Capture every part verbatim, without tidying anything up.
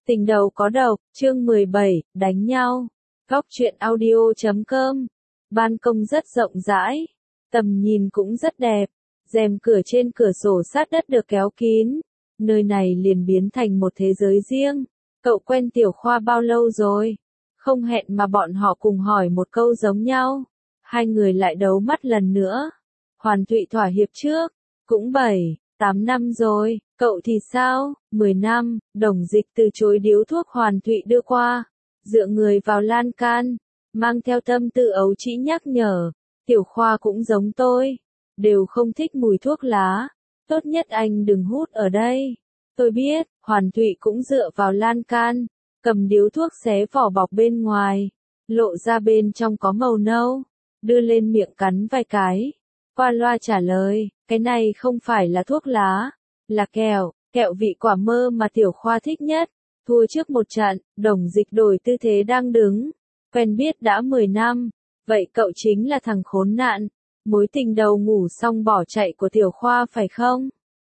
Tình đầu có độc, chương mười bảy, đánh nhau. Góc truyện audio chấm com. Ban công rất rộng rãi, tầm nhìn cũng rất đẹp, rèm cửa trên cửa sổ sát đất được kéo kín. Nơi này liền biến thành một thế giới riêng. Cậu quen Tiểu Khoa bao lâu rồi? Không hẹn mà bọn họ cùng hỏi một câu giống nhau. Hai người lại đấu mắt lần nữa. Hoàn Thụy thỏa hiệp trước. Cũng bảy, tám năm rồi. Cậu thì sao? Mười năm. Đồng Dịch từ chối điếu thuốc Hoàn Thụy đưa qua. Dựa người vào lan can. Mang theo tâm tư ấu trĩ nhắc nhở. Tiểu Khoa cũng giống tôi. Đều không thích mùi thuốc lá. Tốt nhất anh đừng hút ở đây. Tôi biết. Hoàn Thụy cũng dựa vào lan can. Cầm điếu thuốc xé vỏ bọc bên ngoài. Lộ ra bên trong có màu nâu. Đưa lên miệng cắn vài cái. Qua loa trả lời. Cái này không phải là thuốc lá. Là kẹo. Kẹo vị quả mơ mà Tiểu Khoa thích nhất. Thua trước một trận. Đồng Dịch đổi tư thế đang đứng. Quen biết đã mười năm. Vậy cậu chính là thằng khốn nạn. Mối tình đầu ngủ xong bỏ chạy của Tiểu Khoa phải không?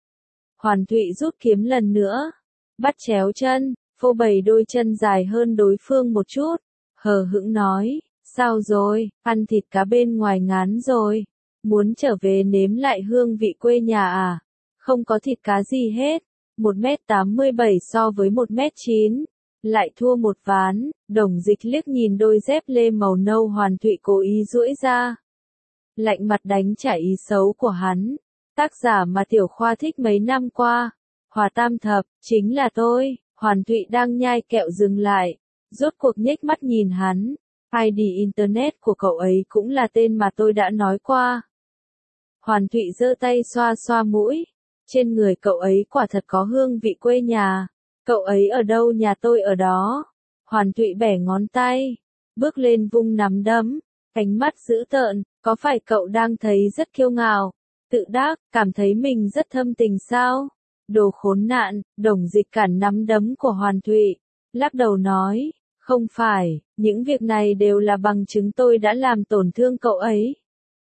Hoàn Thụy rút kiếm lần nữa. Bắt chéo chân. Phô bày đôi chân dài hơn đối phương một chút. Hờ hững nói. Sao rồi? Ăn thịt cá bên ngoài ngán rồi. Muốn trở về nếm lại hương vị quê nhà à? Không có thịt cá gì hết. một mét tám mươi bảy so với một mét chín. Lại thua một ván. Đồng Dịch liếc nhìn đôi dép lê màu nâu Hoàn Thụy cố ý duỗi ra. Lạnh mặt đánh trả ý xấu của hắn. Tác giả mà Tiểu Khoa thích mấy năm qua. Hòa Tam Thập, chính là tôi. Hoàn Thụy đang nhai kẹo dừng lại. Rốt cuộc nhếch mắt nhìn hắn. i đê Internet của cậu ấy cũng là tên mà tôi đã nói qua. Hoàn Thụy giơ tay xoa xoa mũi. Trên người cậu ấy quả thật có hương vị quê nhà. Cậu ấy ở đâu nhà tôi ở đó. Hoàn Thụy bẻ ngón tay. Bước lên vung nắm đấm. Ánh mắt dữ tợn. Có phải cậu đang thấy rất kiêu ngạo, tự đắc, cảm thấy mình rất thâm tình sao? Đồ khốn nạn. Đồng Dịch cản nắm đấm của Hoàn Thụy. Lắc đầu nói. Không phải, những việc này đều là bằng chứng tôi đã làm tổn thương cậu ấy.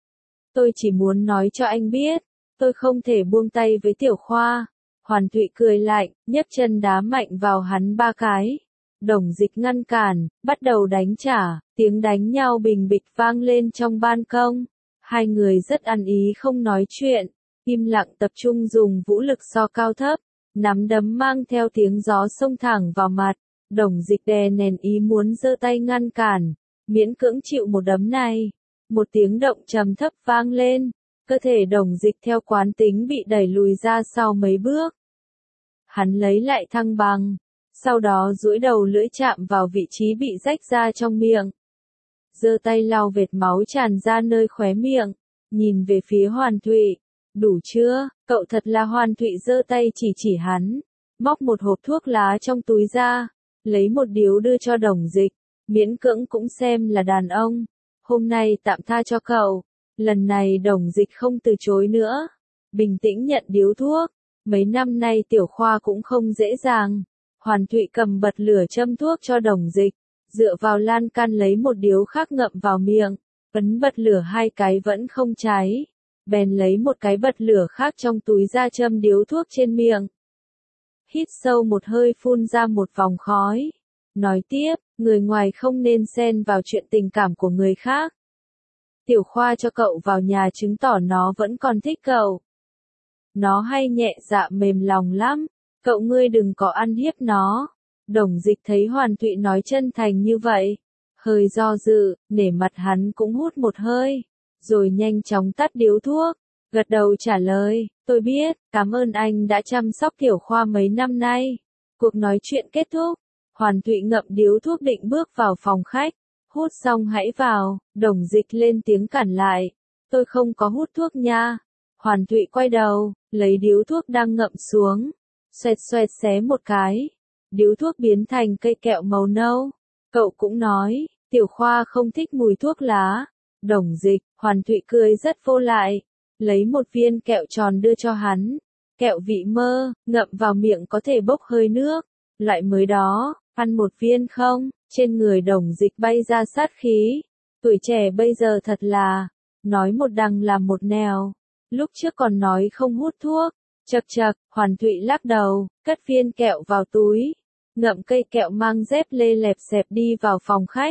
Tôi chỉ muốn nói cho anh biết. Tôi không thể buông tay với Tiểu Khoa. Hoàn Thụy cười lạnh, nhấc chân đá mạnh vào hắn ba cái. Đồng Dịch ngăn cản, bắt đầu đánh trả, tiếng đánh nhau bình bịch vang lên trong ban công. Hai người rất ăn ý không nói chuyện, im lặng tập trung dùng vũ lực so cao thấp, nắm đấm mang theo tiếng gió xông thẳng vào mặt. Đồng Dịch đè nén ý muốn giơ tay ngăn cản, miễn cưỡng chịu một đấm này. Một tiếng động trầm thấp vang lên, cơ thể Đồng Dịch theo quán tính bị đẩy lùi ra sau mấy bước. Hắn lấy lại thăng bằng. Sau đó duỗi đầu lưỡi chạm vào vị trí bị rách ra trong miệng. Giơ tay lau vệt máu tràn ra nơi khóe miệng. Nhìn về phía Hoàn Thụy. Đủ chưa? Cậu thật là Hoàn Thụy giơ tay chỉ chỉ hắn. Móc một hộp thuốc lá trong túi ra. Lấy một điếu đưa cho Đồng Dịch. Miễn cưỡng cũng xem là đàn ông. Hôm nay tạm tha cho cậu. Lần này Đồng Dịch không từ chối nữa. Bình tĩnh nhận điếu thuốc. Mấy năm nay Tiểu Khoa cũng không dễ dàng. Hoàn Thụy cầm bật lửa châm thuốc cho Đồng Dịch, dựa vào lan can lấy một điếu khác ngậm vào miệng, ấn bật lửa hai cái vẫn không cháy, bèn lấy một cái bật lửa khác trong túi ra châm điếu thuốc trên miệng. Hít sâu một hơi phun ra một vòng khói, nói tiếp, người ngoài không nên xen vào chuyện tình cảm của người khác. Tiểu Khoa cho cậu vào nhà chứng tỏ nó vẫn còn thích cậu. Nó hay nhẹ dạ mềm lòng lắm. Cậu ngươi đừng có ăn hiếp nó. Đồng Dịch thấy Hoàn Thụy nói chân thành như vậy. Hơi do dự, nể mặt hắn cũng hút một hơi. Rồi nhanh chóng tắt điếu thuốc. Gật đầu trả lời, tôi biết, cảm ơn anh đã chăm sóc Tiểu Khoa mấy năm nay. Cuộc nói chuyện kết thúc. Hoàn Thụy ngậm điếu thuốc định bước vào phòng khách. Hút xong hãy vào. Đồng Dịch lên tiếng cản lại. Tôi không có hút thuốc nha. Hoàn Thụy quay đầu, lấy điếu thuốc đang ngậm xuống. Xoẹt xoẹt xé một cái. Điếu thuốc biến thành cây kẹo màu nâu. Cậu cũng nói, Tiểu Khoa không thích mùi thuốc lá. Đồng Dịch, Hoàn Thụy cười rất vô lại. Lấy một viên kẹo tròn đưa cho hắn. Kẹo vị mơ, ngậm vào miệng có thể bốc hơi nước. Loại mới đó, ăn một viên không? Trên người Đồng Dịch bay ra sát khí. Tuổi trẻ bây giờ thật là, nói một đằng làm một nẻo. Lúc trước còn nói không hút thuốc. Chậc chậc, Hoàn Thụy lắc đầu, cất viên kẹo vào túi. ngậm cây kẹo mang dép lê lẹp xẹp đi vào phòng khách.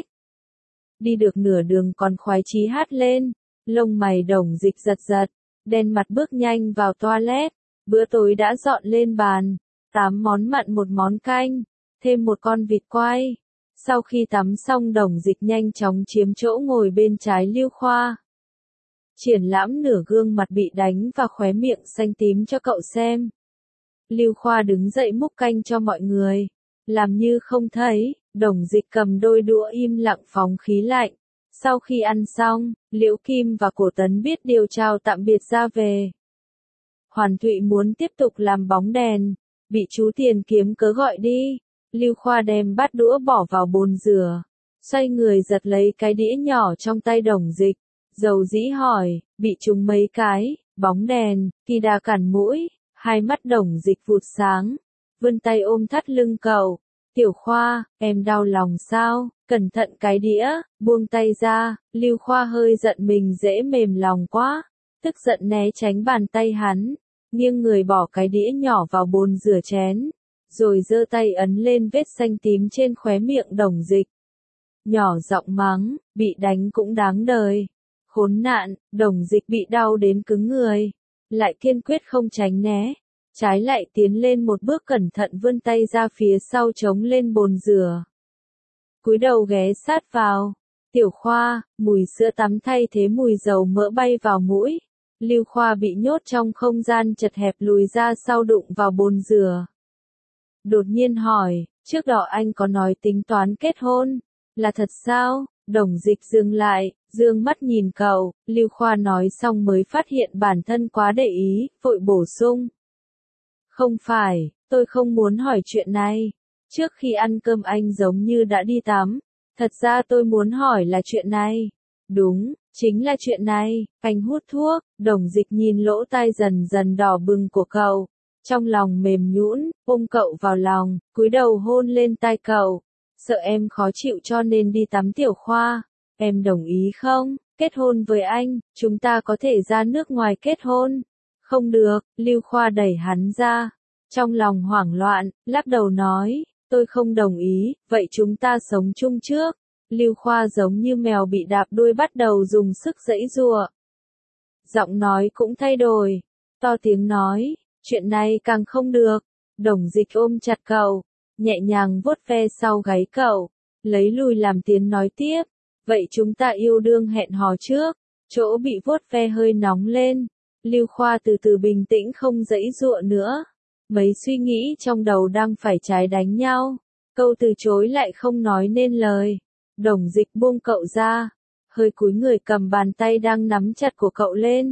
Đi được nửa đường còn khoái chí hát lên, lông mày Đồng Dịch giật giật, đen mặt bước nhanh vào toilet. Bữa tối đã dọn lên bàn, tám món mặn một món canh, thêm một con vịt quay. Sau khi tắm xong Đồng Dịch nhanh chóng chiếm chỗ ngồi bên trái Lưu Khoa. Triển lãm nửa gương mặt bị đánh và khóe miệng xanh tím cho cậu xem. Lưu Khoa đứng dậy múc canh cho mọi người. Làm như không thấy, Đồng Dịch cầm đôi đũa im lặng phóng khí lạnh. Sau khi ăn xong, Liễu Kim và Cổ Tấn biết điều chào tạm biệt ra về. Hoàn Thụy muốn tiếp tục làm bóng đèn, bị chú Tiền kiếm cớ gọi đi. Lưu Khoa đem bát đũa bỏ vào bồn rửa, xoay người giật lấy cái đĩa nhỏ trong tay Đồng Dịch, dầu dĩ hỏi, bị trúng mấy cái, bóng đèn, Kỳ Đà cản mũi. Hai mắt Đồng Dịch vụt sáng, vươn tay ôm thắt lưng cậu. Tiểu Khoa, em đau lòng sao? Cẩn thận cái đĩa, buông tay ra. Lưu Khoa hơi giận mình dễ mềm lòng quá, tức giận né tránh bàn tay hắn, nghiêng người bỏ cái đĩa nhỏ vào bồn rửa chén, rồi giơ tay ấn lên vết xanh tím trên khóe miệng Đồng Dịch. Nhỏ giọng mắng, bị đánh cũng đáng đời. Khốn nạn, Đồng Dịch bị đau đến cứng người, lại kiên quyết không tránh né, trái lại tiến lên một bước cẩn thận vươn tay ra phía sau chống lên bồn rửa. Cúi đầu ghé sát vào. Tiểu Khoa, mùi sữa tắm thay thế mùi dầu mỡ bay vào mũi. Lưu Khoa bị nhốt trong không gian chật hẹp lùi ra sau đụng vào bồn rửa. Đột nhiên hỏi, trước đó anh có nói tính toán kết hôn, là thật sao? Đồng Dịch dừng lại, dương mắt nhìn cậu. Lưu Khoa nói xong mới phát hiện bản thân quá để ý, vội bổ sung. Không phải, tôi không muốn hỏi chuyện này. Trước khi ăn cơm anh giống như đã đi tắm. Thật ra tôi muốn hỏi là chuyện này. Đúng, chính là chuyện này. Anh hút thuốc. Đồng Dịch nhìn lỗ tai dần dần đỏ bừng của cậu, trong lòng mềm nhũn, ôm cậu vào lòng, cúi đầu hôn lên tai cậu. Sợ em khó chịu cho nên đi tắm. Tiểu Khoa, em đồng ý không? Kết hôn với anh, chúng ta có thể ra nước ngoài kết hôn. Không được, Lưu Khoa đẩy hắn ra. Trong lòng hoảng loạn, lắc đầu nói, tôi không đồng ý, vậy chúng ta sống chung trước. Lưu Khoa giống như mèo bị đạp đuôi bắt đầu dùng sức giãy giụa. Giọng nói cũng thay đổi, to tiếng nói, chuyện này càng không được. Đồng Dịch ôm chặt cậu, nhẹ nhàng vuốt ve sau gáy cậu, lấy lùi làm tiến nói tiếp, vậy chúng ta yêu đương hẹn hò trước. Chỗ bị vuốt ve hơi nóng lên, Lưu Khoa từ từ bình tĩnh không giãy giụa nữa. Mấy suy nghĩ trong đầu đang phải trái đánh nhau, câu từ chối lại không nói nên lời. Đồng Dịch buông cậu ra, hơi cúi người cầm bàn tay đang nắm chặt của cậu lên.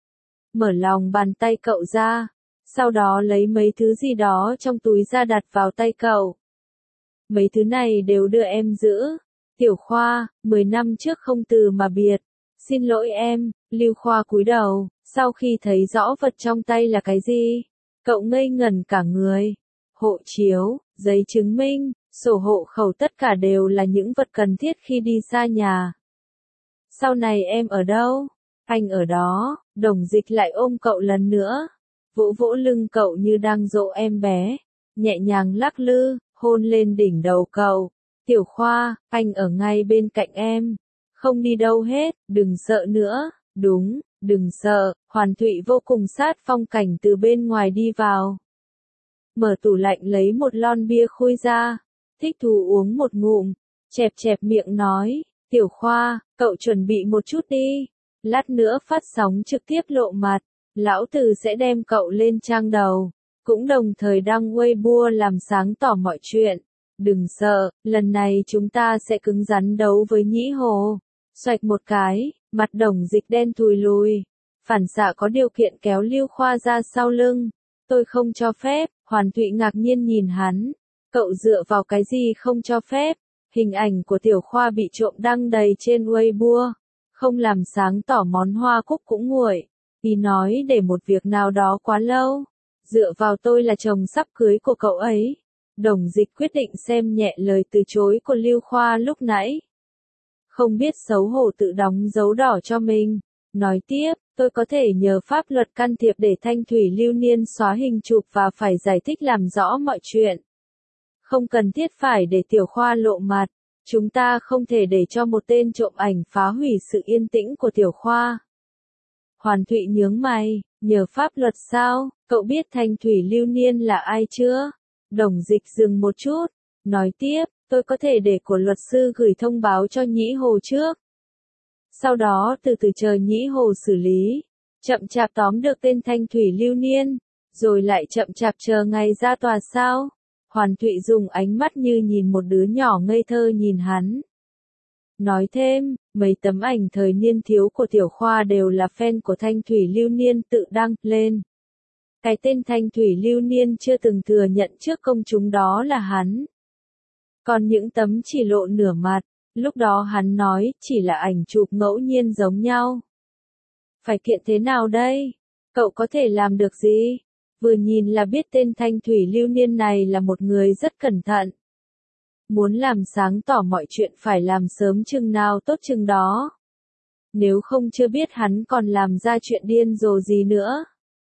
Mở lòng bàn tay cậu ra, sau đó lấy mấy thứ gì đó trong túi ra đặt vào tay cậu. Mấy thứ này đều đưa em giữ. Tiểu Khoa, mười năm trước không từ mà biệt. Xin lỗi em. Lưu Khoa cúi đầu, sau khi thấy rõ vật trong tay là cái gì, cậu ngây ngẩn cả người. Hộ chiếu, giấy chứng minh, sổ hộ khẩu tất cả đều là những vật cần thiết khi đi xa nhà. Sau này em ở đâu? Anh ở đó. Đồng Dịch lại ôm cậu lần nữa, vỗ vỗ lưng cậu như đang dỗ em bé, nhẹ nhàng lắc lư, hôn lên đỉnh đầu cậu. Tiểu Khoa, anh ở ngay bên cạnh em, không đi đâu hết, đừng sợ nữa. Đúng, đừng sợ. Hoàn Thụy vô cùng sát phong cảnh từ bên ngoài đi vào. Mở tủ lạnh lấy một lon bia khui ra, thích thú uống một ngụm, chẹp chẹp miệng nói, Tiểu Khoa, cậu chuẩn bị một chút đi, lát nữa phát sóng trực tiếp lộ mặt, lão tử sẽ đem cậu lên trang đầu, cũng đồng thời đăng Weibo làm sáng tỏ mọi chuyện. Đừng sợ, lần này chúng ta sẽ cứng rắn đấu với Nhĩ Hồ. Xoạch một cái, mặt Đồng Dịch đen thùi lùi, phản xạ có điều kiện kéo Lưu Khoa ra sau lưng. Tôi không cho phép. Hoàn Thụy ngạc nhiên nhìn hắn. Cậu dựa vào cái gì không cho phép? Hình ảnh của Tiểu Khoa bị trộm đăng đầy trên Weibo, không làm sáng tỏ món hoa cúc cũng nguội. Ý nói để một việc nào đó quá lâu. Dựa vào tôi là chồng sắp cưới của cậu ấy. Đồng Dịch quyết định xem nhẹ lời từ chối của Lưu Khoa lúc nãy. Không biết xấu hổ tự đóng dấu đỏ cho mình. Nói tiếp, tôi có thể nhờ pháp luật can thiệp để Thanh Thủy Lưu Niên xóa hình chụp và phải giải thích làm rõ mọi chuyện. Không cần thiết phải để Tiểu Khoa lộ mặt. Chúng ta không thể để cho một tên trộm ảnh phá hủy sự yên tĩnh của Tiểu Khoa. Hoàn Thụy nhướng mày, nhờ pháp luật sao, cậu biết Thanh Thủy Lưu Niên là ai chưa? Đồng Dịch dừng một chút, nói tiếp, tôi có thể để của luật sư gửi thông báo cho Nhĩ Hồ trước. Sau đó từ từ chờ Nhĩ Hồ xử lý, chậm chạp tóm được tên Thanh Thủy Lưu Niên, rồi lại chậm chạp chờ ngày ra tòa sao? Hoàn Thụy dùng ánh mắt như nhìn một đứa nhỏ ngây thơ nhìn hắn. Nói thêm, mấy tấm ảnh thời niên thiếu của Tiểu Khoa đều là fan của Thanh Thủy Lưu Niên tự đăng lên. Cái tên Thanh Thủy Lưu Niên chưa từng thừa nhận trước công chúng đó là hắn. Còn những tấm chỉ lộ nửa mặt, lúc đó hắn nói chỉ là ảnh chụp ngẫu nhiên giống nhau. Phải kiện thế nào đây? Cậu có thể làm được gì? Vừa nhìn là biết tên Thanh Thủy Lưu Niên này là một người rất cẩn thận. Muốn làm sáng tỏ mọi chuyện phải làm sớm chừng nào tốt chừng đó. Nếu không chưa biết hắn còn làm ra chuyện điên rồ gì nữa.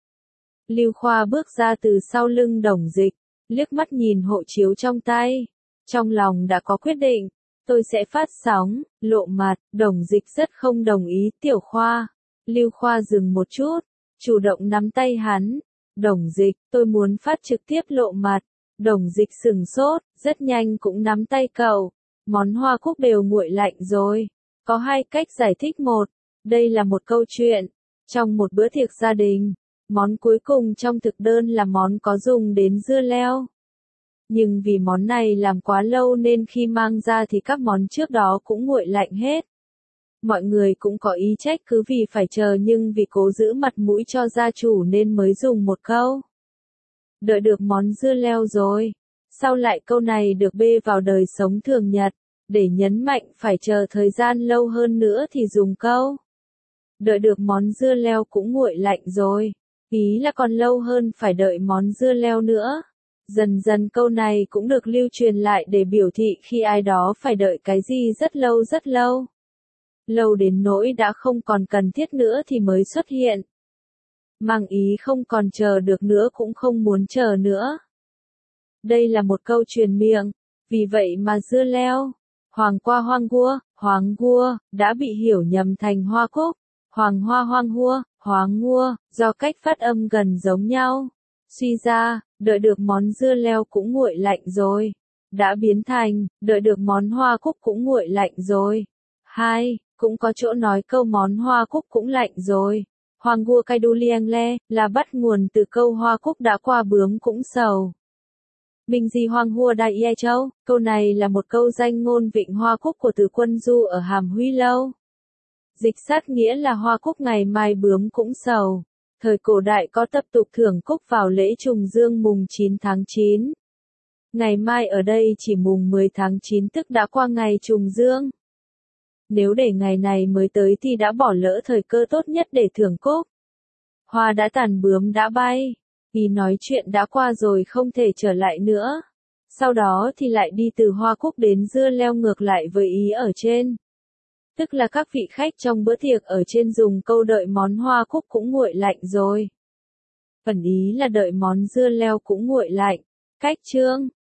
Lưu Khoa bước ra từ sau lưng Đồng Dịch, liếc mắt nhìn hộ chiếu trong tay. Trong lòng đã có quyết định, tôi sẽ phát sóng, lộ mặt. Đồng Dịch rất không đồng ý. Tiểu Khoa. Lưu Khoa dừng một chút, chủ động nắm tay hắn. Đồng Dịch, tôi muốn phát trực tiếp lộ mặt. Đồng Dịch sừng sốt, rất nhanh cũng nắm tay cậu. Món hoa cúc đều nguội lạnh rồi. Có hai cách giải thích. Một, đây là một câu chuyện. Trong một bữa tiệc gia đình, món cuối cùng trong thực đơn là món có dùng đến dưa leo. Nhưng vì món này làm quá lâu nên khi mang ra thì các món trước đó cũng nguội lạnh hết. Mọi người cũng có ý trách cứ vì phải chờ nhưng vì cố giữ mặt mũi cho gia chủ nên mới dùng một câu. Đợi được món dưa leo rồi. Sau lại câu này được bê vào đời sống thường nhật, để nhấn mạnh phải chờ thời gian lâu hơn nữa thì dùng câu. Đợi được món dưa leo cũng nguội lạnh rồi. Ý là còn lâu hơn phải đợi món dưa leo nữa. Dần dần câu này cũng được lưu truyền lại để biểu thị khi ai đó phải đợi cái gì rất lâu rất lâu. Lâu đến nỗi đã không còn cần thiết nữa thì mới xuất hiện. Mang ý không còn chờ được nữa cũng không muốn chờ nữa. Đây là một câu truyền miệng, vì vậy mà dưa leo, hoàng qua hoang gua, hoàng gua, đã bị hiểu nhầm thành hoa cúc, hoàng hoa hoang hua, hoàng ngua, do cách phát âm gần giống nhau. Suy ra, đợi được món dưa leo cũng nguội lạnh rồi. Đã biến thành, đợi được món hoa cúc cũng nguội lạnh rồi. Hai, cũng có chỗ nói câu món hoa cúc cũng lạnh rồi. Hoàng gua cay đu lieng le, là bắt nguồn từ câu hoa cúc đã qua bướm cũng sầu. Minh gì hoang hua đại ye châu, câu này là một câu danh ngôn vịnh hoa cúc của từ Quân Du ở Hàm Huy Lâu. Dịch sát nghĩa là hoa cúc ngày mai bướm cũng sầu. Thời cổ đại có tập tục thưởng cúc vào lễ trùng dương mùng chín tháng chín. Ngày mai ở đây chỉ mùng mười tháng chín tức đã qua ngày trùng dương. Nếu để ngày này mới tới thì đã bỏ lỡ thời cơ tốt nhất để thưởng cúc. Hoa đã tàn bướm đã bay. Vì nói chuyện đã qua rồi không thể trở lại nữa. Sau đó thì lại đi từ hoa cúc đến dưa leo ngược lại với ý ở trên. Tức là các vị khách trong bữa tiệc ở trên dùng câu đợi món hoa cúc cũng nguội lạnh rồi. Phần ý là đợi món dưa leo cũng nguội lạnh. Cách chương,